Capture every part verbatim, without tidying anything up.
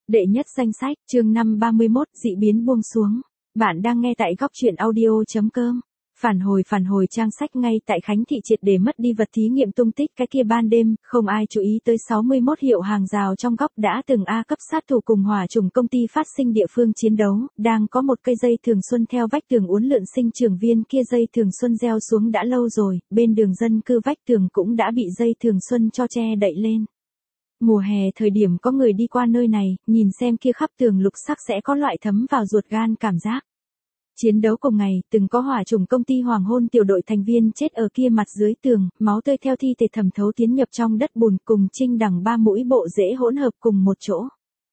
Đệ nhất danh sách, chương năm ba mươi mốt, dị biến buông xuống. Bạn đang nghe tại góc truyện audio.com. Phản hồi phản hồi trang sách ngay tại Khánh Thị triệt để mất đi vật thí nghiệm tung tích cái kia ban đêm, không ai chú ý tới sáu mươi mốt hiệu hàng rào trong góc đã từng A cấp sát thủ cùng hỏa chủng công ty phát sinh địa phương chiến đấu, đang có một cây dây thường xuân theo vách tường uốn lượn sinh trưởng viên kia dây thường xuân gieo xuống đã lâu rồi, bên đường dân cư vách tường cũng đã bị dây thường xuân cho che đậy lên. Mùa hè thời điểm có người đi qua nơi này, nhìn xem kia khắp tường lục sắc sẽ có loại thấm vào ruột gan cảm giác. Chiến đấu cùng ngày, từng có hỏa chủng công ty Hoàng Hôn tiểu đội thành viên chết ở kia mặt dưới tường, máu tươi theo thi thể thẩm thấu tiến nhập trong đất bùn cùng trinh đằng ba mũi bộ rễ hỗn hợp cùng một chỗ.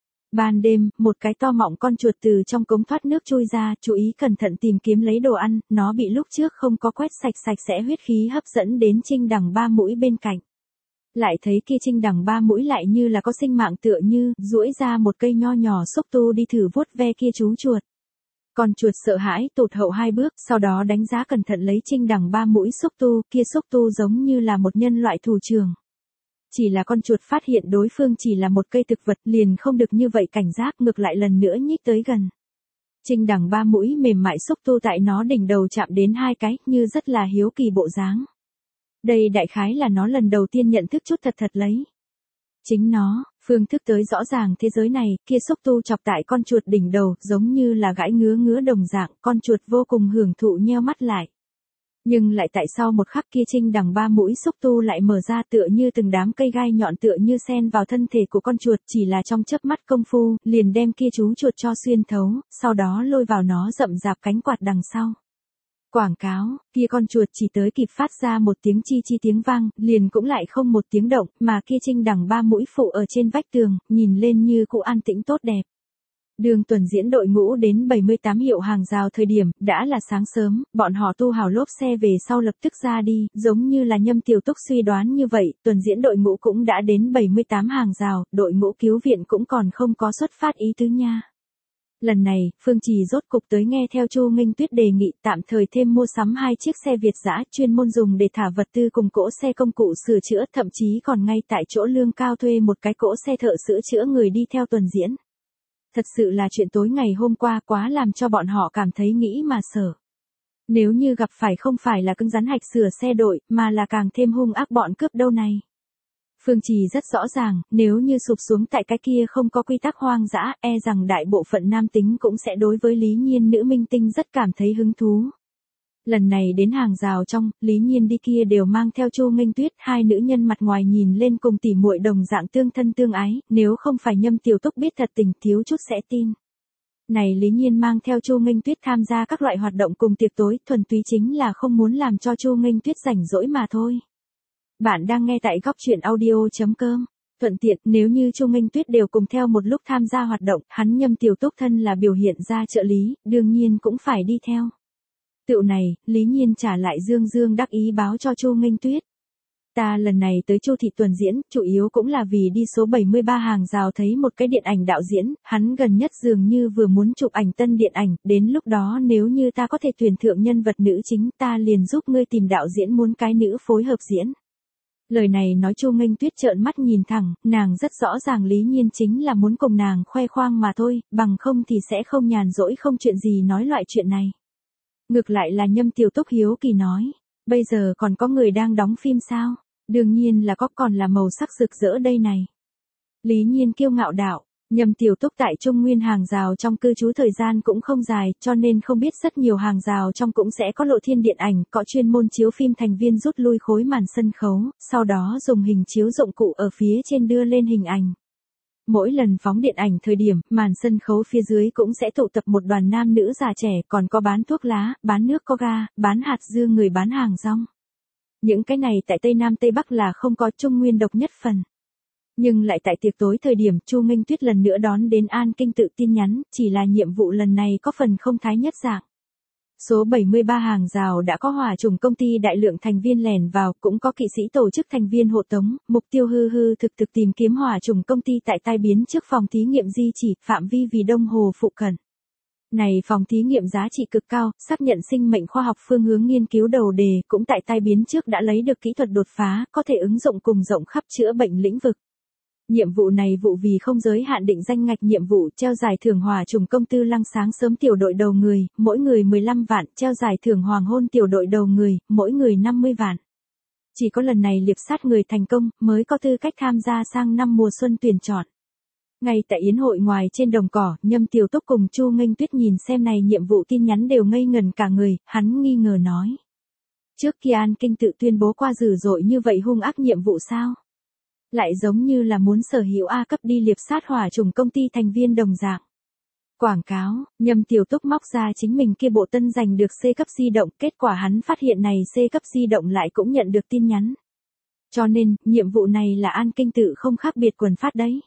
Ban đêm, một cái to mọng con chuột từ trong cống thoát nước chui ra, chú ý cẩn thận tìm kiếm lấy đồ ăn, nó bị lúc trước không có quét sạch sạch sẽ huyết khí hấp dẫn đến trinh đằng ba mũi bên cạnh. Lại thấy kia trinh đằng ba mũi lại như là có sinh mạng tựa như, duỗi ra một cây nho nhỏ xúc tu đi thử vuốt ve kia chú chuột. Con chuột sợ hãi tụt hậu hai bước, sau đó đánh giá cẩn thận lấy trinh đằng ba mũi xúc tu, kia xúc tu giống như là một nhân loại thủ trưởng. Chỉ là con chuột phát hiện đối phương chỉ là một cây thực vật liền không được như vậy cảnh giác ngược lại lần nữa nhích tới gần. Trinh đằng ba mũi mềm mại xúc tu tại nó đỉnh đầu chạm đến hai cái, như rất là hiếu kỳ bộ dáng. Đây đại khái là nó lần đầu tiên nhận thức chút thật thật lấy. Chính nó, phương thức tới rõ ràng thế giới này, kia xúc tu chọc tại con chuột đỉnh đầu, giống như là gãi ngứa ngứa đồng dạng, con chuột vô cùng hưởng thụ nheo mắt lại. Nhưng lại tại sau một khắc kia trinh đằng ba mũi xúc tu lại mở ra tựa như từng đám cây gai nhọn tựa như sen vào thân thể của con chuột, chỉ là trong chớp mắt công phu, liền đem kia chú chuột cho xuyên thấu, sau đó lôi vào nó rậm rạp cánh quạt đằng sau. Quảng cáo, kia con chuột chỉ tới kịp phát ra một tiếng chi chi tiếng vang, liền cũng lại không một tiếng động, mà kia trinh đằng ba mũi phụ ở trên vách tường, nhìn lên như cụ an tĩnh tốt đẹp. Đường tuần diễn đội ngũ đến bảy mươi tám hiệu hàng rào thời điểm, đã là sáng sớm, bọn họ tu hào lốp xe về sau lập tức ra đi, giống như là Nhâm Tiểu Túc suy đoán như vậy, tuần diễn đội ngũ cũng đã đến bảy mươi tám hàng rào, đội ngũ cứu viện cũng còn không có xuất phát ý tứ nha. Lần này, Phương Trì rốt cục tới nghe theo Chu Nghênh Tuyết đề nghị tạm thời thêm mua sắm hai chiếc xe Việt dã chuyên môn dùng để thả vật tư cùng cỗ xe công cụ sửa chữa, thậm chí còn ngay tại chỗ lương cao thuê một cái cỗ xe thợ sửa chữa người đi theo tuần diễn. Thật sự là chuyện tối ngày hôm qua quá làm cho bọn họ cảm thấy nghĩ mà sợ. Nếu như gặp phải không phải là cứng rắn hạch sửa xe đội, mà là càng thêm hung ác bọn cướp đâu này. Phương Trì rất rõ ràng, nếu như sụp xuống tại cái kia không có quy tắc hoang dã, e rằng đại bộ phận nam tính cũng sẽ đối với Lý Nhiên nữ minh tinh rất cảm thấy hứng thú. Lần này đến hàng rào trong, Lý Nhiên đi kia đều mang theo Chu Nghênh Tuyết, hai nữ nhân mặt ngoài nhìn lên cùng tỉ muội đồng dạng tương thân tương ái, nếu không phải Nhâm Tiểu Túc biết thật tình thiếu chút sẽ tin. Này Lý Nhiên mang theo Chu Nghênh Tuyết tham gia các loại hoạt động cùng tiệc tối, thuần túy chính là không muốn làm cho Chu Nghênh Tuyết rảnh rỗi mà thôi. Bạn đang nghe tại góc truyện audio.com. Thuận tiện, nếu như Chu Nghênh Tuyết đều cùng theo một lúc tham gia hoạt động, hắn Nhâm Tiểu Túc thân là biểu hiện ra trợ lý, đương nhiên cũng phải đi theo. Tựu này, Lý Nhiên trả lại dương dương đắc ý báo cho Chu Nghênh Tuyết. Ta lần này tới Chu thị tuần diễn, chủ yếu cũng là vì đi số bảy mươi ba hàng rào thấy một cái điện ảnh đạo diễn, hắn gần nhất dường như vừa muốn chụp ảnh tân điện ảnh, đến lúc đó nếu như ta có thể tuyển thượng nhân vật nữ chính, ta liền giúp ngươi tìm đạo diễn muốn cái nữ phối hợp diễn. Lời này nói Chu Nghênh Tuyết trợn mắt nhìn thẳng, nàng rất rõ ràng Lý Nhiên chính là muốn cùng nàng khoe khoang mà thôi, bằng không thì sẽ không nhàn rỗi không chuyện gì nói loại chuyện này. Ngược lại là Nhâm Tiểu Túc hiếu kỳ nói, bây giờ còn có người đang đóng phim sao? Đương nhiên là có, còn là màu sắc rực rỡ đây này. Lý Nhiên kiêu ngạo đạo, Nhâm Tiểu Túc tại Trung Nguyên hàng rào trong cư trú thời gian cũng không dài, cho nên không biết rất nhiều hàng rào trong cũng sẽ có lộ thiên điện ảnh, có chuyên môn chiếu phim thành viên rút lui khối màn sân khấu, sau đó dùng hình chiếu dụng cụ ở phía trên đưa lên hình ảnh. Mỗi lần phóng điện ảnh thời điểm, màn sân khấu phía dưới cũng sẽ tụ tập một đoàn nam nữ già trẻ, còn có bán thuốc lá, bán nước có ga, bán hạt dưa, người bán hàng rong. Những cái này tại Tây Nam Tây Bắc là không có, Trung Nguyên độc nhất phần. Nhưng lại tại tiệc tối thời điểm, Chu Nghênh Tuyết lần nữa đón đến An Kinh tự tin nhắn, chỉ là nhiệm vụ lần này có phần không thái nhất dạng. Số bảy mươi ba hàng rào đã có hỏa chủng công ty đại lượng thành viên lẻn vào, cũng có kỵ sĩ tổ chức thành viên hộ tống, mục tiêu hư hư thực thực tìm kiếm hỏa chủng công ty tại tai biến trước phòng thí nghiệm di chỉ, phạm vi vì Đông Hồ phụ cận. Này phòng thí nghiệm giá trị cực cao, xác nhận sinh mệnh khoa học phương hướng nghiên cứu đầu đề, cũng tại tai biến trước đã lấy được kỹ thuật đột phá, có thể ứng dụng cùng rộng khắp chữa bệnh lĩnh vực. Nhiệm vụ này vụ vì không giới hạn định danh ngạch nhiệm vụ, treo giải thưởng hỏa trùng công tư lăng sáng sớm tiểu đội đầu người, mỗi người mười lăm vạn, treo giải thưởng hoàng hôn tiểu đội đầu người, mỗi người năm mươi vạn. Chỉ có lần này liệp sát người thành công, mới có tư cách tham gia sang năm mùa xuân tuyển chọn. Ngay tại yến hội ngoài trên đồng cỏ, Nhâm Tiểu Túc cùng Chu Nghênh Tuyết nhìn xem này nhiệm vụ tin nhắn đều ngây ngần cả người, hắn nghi ngờ nói. Trước kia An Kinh tự tuyên bố qua dữ dội như vậy hung ác nhiệm vụ sao? Lại giống như là muốn sở hữu A cấp đi liệp sát hỏa trùng công ty thành viên đồng dạng. Quảng cáo, Nhâm Tiểu Túc móc ra chính mình kia bộ tân giành được C cấp di động, kết quả hắn phát hiện này C cấp di động lại cũng nhận được tin nhắn. Cho nên, nhiệm vụ này là An Kinh tự không khác biệt quần phát đấy.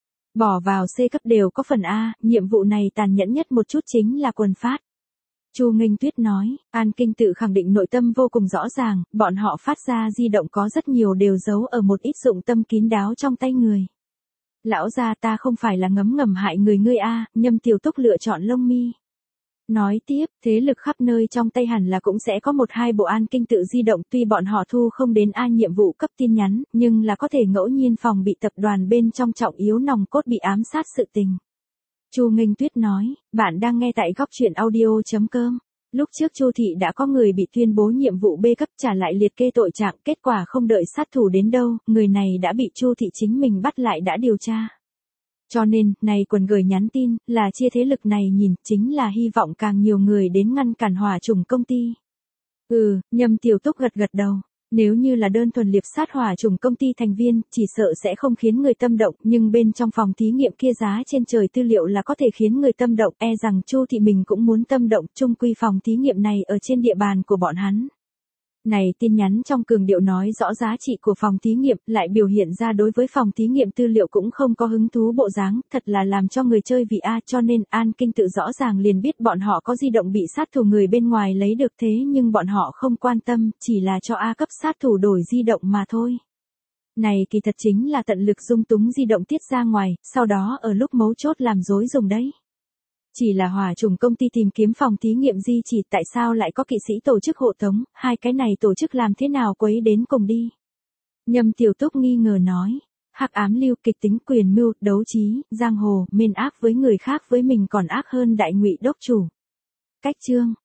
Bỏ vào C cấp đều có phần A, nhiệm vụ này tàn nhẫn nhất một chút chính là quần phát. Chu Nghênh Tuyết nói, An Kinh tự khẳng định nội tâm vô cùng rõ ràng, bọn họ phát ra di động có rất nhiều đều giấu ở một ít dụng tâm kín đáo trong tay người. Lão gia ta không phải là ngấm ngầm hại người ngươi a, Nhâm Tiểu Túc lựa chọn lông mi. Nói tiếp, thế lực khắp nơi trong tay hẳn là cũng sẽ có một hai bộ An Kinh tự di động, tuy bọn họ thu không đến A nhiệm vụ cấp tin nhắn, nhưng là có thể ngẫu nhiên phòng bị tập đoàn bên trong trọng yếu nòng cốt bị ám sát sự tình. Chu Nghênh Tuyết nói, bạn đang nghe tại góc truyện audio chấm com. Lúc trước Chu thị đã có người bị tuyên bố nhiệm vụ B cấp trả lại liệt kê tội trạng, kết quả không đợi sát thủ đến đâu, người này đã bị Chu thị chính mình bắt lại đã điều tra. Cho nên, này quần gửi nhắn tin, là chia thế lực này nhìn, chính là hy vọng càng nhiều người đến ngăn cản hỏa trùng công ty. Ừ, Nhâm Tiểu Túc gật gật đầu. Nếu như là đơn thuần liệp sát hỏa trùng công ty thành viên, chỉ sợ sẽ không khiến người tâm động, nhưng bên trong phòng thí nghiệm kia giá trên trời tư liệu là có thể khiến người tâm động, e rằng Chu thị mình cũng muốn tâm động, chung quy phòng thí nghiệm này ở trên địa bàn của bọn hắn. Này tin nhắn trong cường điệu nói rõ giá trị của phòng thí nghiệm, lại biểu hiện ra đối với phòng thí nghiệm tư liệu cũng không có hứng thú bộ dáng, thật là làm cho người chơi vì A, cho nên An Kinh tự rõ ràng liền biết bọn họ có di động bị sát thủ người bên ngoài lấy được, thế nhưng bọn họ không quan tâm, chỉ là cho A cấp sát thủ đổi di động mà thôi. Này kỳ thật chính là tận lực dung túng di động tiết ra ngoài, sau đó ở lúc mấu chốt làm dối dùng đấy. Chỉ là hỏa trùng công ty tìm kiếm phòng thí nghiệm di chỉ, tại sao lại có kỵ sĩ tổ chức hộ tống, hai cái này tổ chức làm thế nào quấy đến cùng đi. Nhâm Tiểu Túc nghi ngờ nói, hắc ám lưu, kịch tính, quyền mưu, đấu trí, giang hồ, mên ác với người khác với mình còn ác hơn đại ngụy đốc chủ. Cách chương